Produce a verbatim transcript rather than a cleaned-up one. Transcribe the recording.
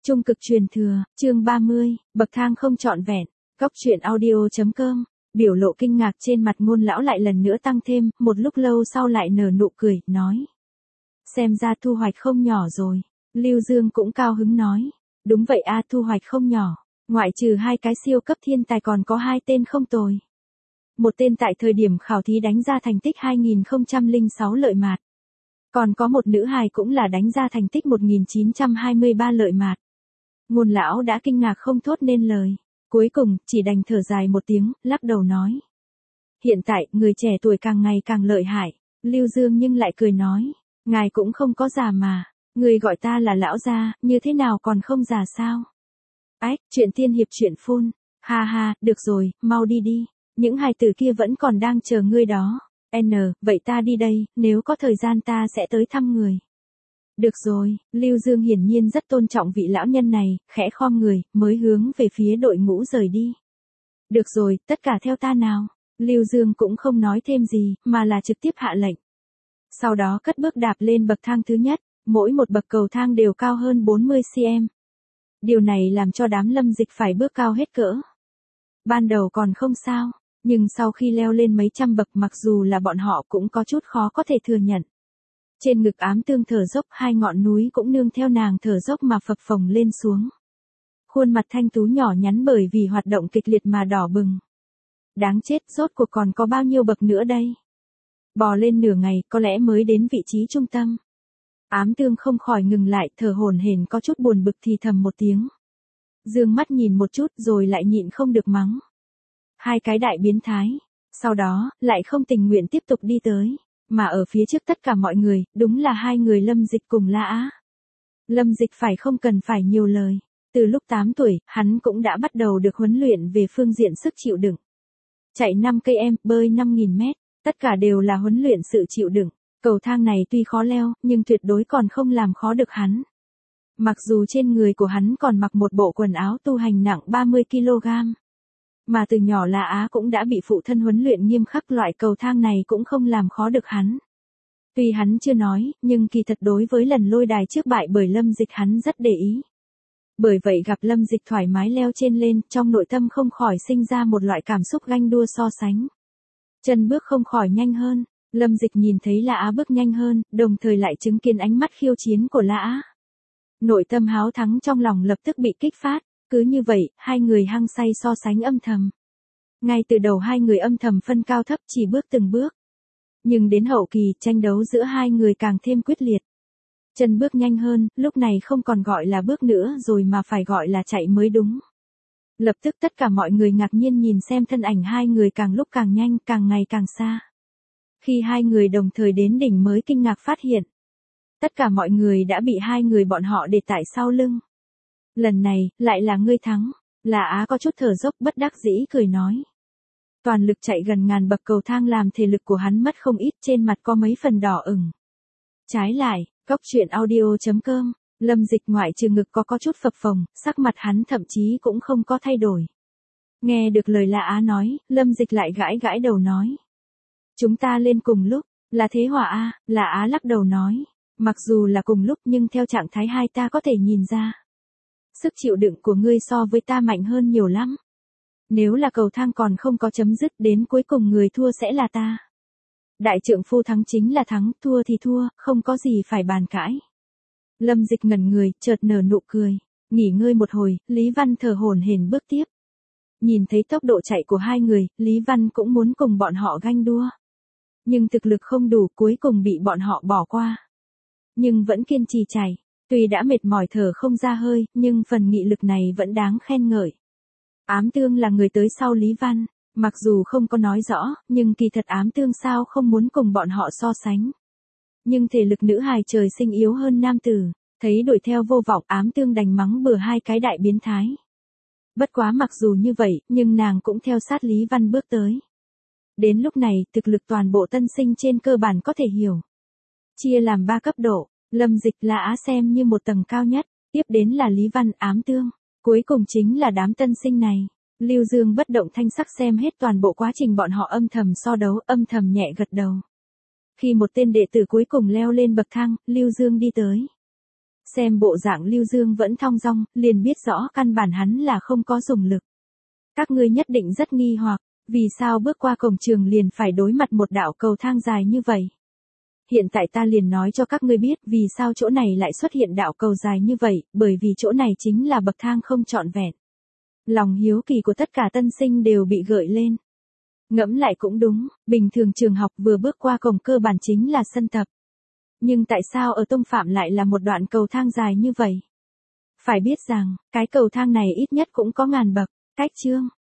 Trung cực truyền thừa, chương ba mươi, bậc thang không trọn vẹn. Góc truyện audio.com. Biểu lộ kinh ngạc trên mặt Ngôn lão lại lần nữa tăng thêm, một lúc lâu sau lại nở nụ cười, nói. Xem ra thu hoạch không nhỏ rồi. Lưu Dương cũng cao hứng nói. Đúng vậy a, thu hoạch không nhỏ. Ngoại trừ hai cái siêu cấp thiên tài còn có hai tên không tồi. Một tên tại thời điểm khảo thí đánh ra thành tích hai nghìn không trăm lẻ sáu lợi mạt. Còn có một nữ hài cũng là đánh ra thành tích một nghìn chín trăm hai mươi ba lợi mạt. Ngôn lão đã kinh ngạc không thốt nên lời. Cuối cùng, chỉ đành thở dài một tiếng, lắc đầu nói. Hiện tại, người trẻ tuổi càng ngày càng lợi hại. Lưu Dương nhưng lại cười nói. Ngài cũng không có già mà. Người gọi ta là lão gia, như thế nào còn không già sao? Ách, chuyện tiên hiệp chuyện phun. Ha ha, được rồi, mau đi đi. Những hài tử kia vẫn còn đang chờ ngươi đó. N, vậy ta đi đây, nếu có thời gian ta sẽ tới thăm người. Được rồi, Lưu Dương hiển nhiên rất tôn trọng vị lão nhân này, khẽ khom người, mới hướng về phía đội ngũ rời đi. Được rồi, tất cả theo ta nào. Lưu Dương cũng không nói thêm gì, mà là trực tiếp hạ lệnh. Sau đó cất bước đạp lên bậc thang thứ nhất, mỗi một bậc cầu thang đều cao hơn bốn mươi xăng-ti-mét. Điều này làm cho đám Lâm Dịch phải bước cao hết cỡ. Ban đầu còn không sao, nhưng sau khi leo lên mấy trăm bậc mặc dù là bọn họ cũng có chút khó có thể thừa nhận. Trên ngực Ám Tương thở dốc, hai ngọn núi cũng nương theo nàng thở dốc mà phập phồng lên xuống. Khuôn mặt thanh tú nhỏ nhắn bởi vì hoạt động kịch liệt mà đỏ bừng. Đáng chết, rốt cuộc còn có bao nhiêu bậc nữa đây? Bò lên nửa ngày, có lẽ mới đến vị trí trung tâm. Ám Tương không khỏi ngừng lại, thở hổn hển có chút buồn bực thì thầm một tiếng. Dương mắt nhìn một chút rồi lại nhịn không được mắng. Hai cái đại biến thái. Sau đó, lại không tình nguyện tiếp tục đi tới. Mà ở phía trước tất cả mọi người, đúng là hai người Lâm Dịch cùng La Á. Lâm Dịch phải không cần phải nhiều lời. Từ lúc tám tuổi, hắn cũng đã bắt đầu được huấn luyện về phương diện sức chịu đựng. Chạy năm cây em, bơi năm nghìn mét, tất cả đều là huấn luyện sự chịu đựng. Cầu thang này tuy khó leo, nhưng tuyệt đối còn không làm khó được hắn. Mặc dù trên người của hắn còn mặc một bộ quần áo tu hành nặng ba mươi ki lô gam. Mà từ nhỏ La Á cũng đã bị phụ thân huấn luyện nghiêm khắc, loại cầu thang này cũng không làm khó được hắn. Tuy hắn chưa nói, nhưng kỳ thật đối với lần lôi đài trước bại bởi Lâm Dịch hắn rất để ý. Bởi vậy gặp Lâm Dịch thoải mái leo trên lên, trong nội tâm không khỏi sinh ra một loại cảm xúc ganh đua so sánh. Chân bước không khỏi nhanh hơn, Lâm Dịch nhìn thấy La Á bước nhanh hơn, đồng thời lại chứng kiến ánh mắt khiêu chiến của La Á. Nội tâm háo thắng trong lòng lập tức bị kích phát. Cứ như vậy, hai người hăng say so sánh âm thầm. Ngay từ đầu hai người âm thầm phân cao thấp chỉ bước từng bước. Nhưng đến hậu kỳ, tranh đấu giữa hai người càng thêm quyết liệt. Chân bước nhanh hơn, lúc này không còn gọi là bước nữa rồi mà phải gọi là chạy mới đúng. Lập tức tất cả mọi người ngạc nhiên nhìn xem thân ảnh hai người càng lúc càng nhanh, càng ngày càng xa. Khi hai người đồng thời đến đỉnh mới kinh ngạc phát hiện. Tất cả mọi người đã bị hai người bọn họ để tại sau lưng. Lần này, lại là ngươi thắng. La Á có chút thở dốc bất đắc dĩ cười nói. Toàn lực chạy gần ngàn bậc cầu thang làm thể lực của hắn mất không ít, trên mặt có mấy phần đỏ ửng. Trái lại, góc truyện audio.com, Lâm Dịch ngoại trừ ngực có có chút phập phồng, sắc mặt hắn thậm chí cũng không có thay đổi. Nghe được lời La Á nói, Lâm Dịch lại gãi gãi đầu nói. Chúng ta lên cùng lúc, là thế hỏa a? La Á lắc đầu nói. Mặc dù là cùng lúc nhưng theo trạng thái hai ta có thể nhìn ra. Sức chịu đựng của ngươi so với ta mạnh hơn nhiều lắm. Nếu là cầu thang còn không có chấm dứt, đến cuối cùng người thua sẽ là ta. Đại trượng phu thắng chính là thắng, thua thì thua, không có gì phải bàn cãi. Lâm Dịch ngẩn người, chợt nở nụ cười. Nghỉ ngơi một hồi, Lý Văn thở hổn hển bước tiếp. Nhìn thấy tốc độ chạy của hai người, Lý Văn cũng muốn cùng bọn họ ganh đua. Nhưng thực lực không đủ, cuối cùng bị bọn họ bỏ qua. Nhưng vẫn kiên trì chạy. Tuy đã mệt mỏi thở không ra hơi, nhưng phần nghị lực này vẫn đáng khen ngợi. Ám Tương là người tới sau Lý Văn, mặc dù không có nói rõ, nhưng kỳ thật Ám Tương sao không muốn cùng bọn họ so sánh. Nhưng thể lực nữ hài trời sinh yếu hơn nam tử, thấy đuổi theo vô vọng, Ám Tương đành mắng bừa hai cái đại biến thái. Bất quá mặc dù như vậy, nhưng nàng cũng theo sát Lý Văn bước tới. Đến lúc này, thực lực toàn bộ tân sinh trên cơ bản có thể hiểu. Chia làm ba cấp độ. Lâm Dịch La Á xem như một tầng cao nhất, tiếp đến là Lý Văn, Ám Tương, cuối cùng chính là đám tân sinh này. Lưu Dương bất động thanh sắc xem hết toàn bộ quá trình bọn họ âm thầm so đấu, âm thầm nhẹ gật đầu. Khi một tên đệ tử cuối cùng leo lên bậc thang, Lưu Dương đi tới. Xem bộ dạng Lưu Dương vẫn thong dong, liền biết rõ căn bản hắn là không có dùng lực. Các ngươi nhất định rất nghi hoặc, vì sao bước qua cổng trường liền phải đối mặt một đạo cầu thang dài như vậy? Hiện tại ta liền nói cho các ngươi biết vì sao chỗ này lại xuất hiện đạo cầu dài như vậy, bởi vì chỗ này chính là bậc thang không trọn vẹn. Lòng hiếu kỳ của tất cả tân sinh đều bị gợi lên. Ngẫm lại cũng đúng, bình thường trường học vừa bước qua cổng cơ bản chính là sân tập. Nhưng tại sao ở Tông Phạm lại là một đoạn cầu thang dài như vậy? Phải biết rằng, cái cầu thang này ít nhất cũng có ngàn bậc. Cách chương